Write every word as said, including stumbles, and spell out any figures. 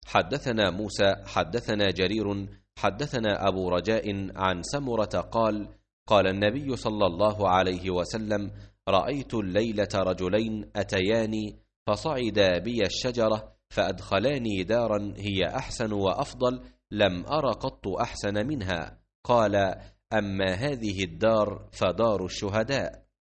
حدثنا موسى حدثنا جرير حدثنا أبو رجاء عن سمرة قال قال النبي صلى الله عليه وسلم رأيت الليلة رجلين أتياني فصعدا بي الشجرة فأدخلاني دارا هي أحسن وأفضل لم أر قط أحسن منها. قال أما هذه الدار فدار الشهداء.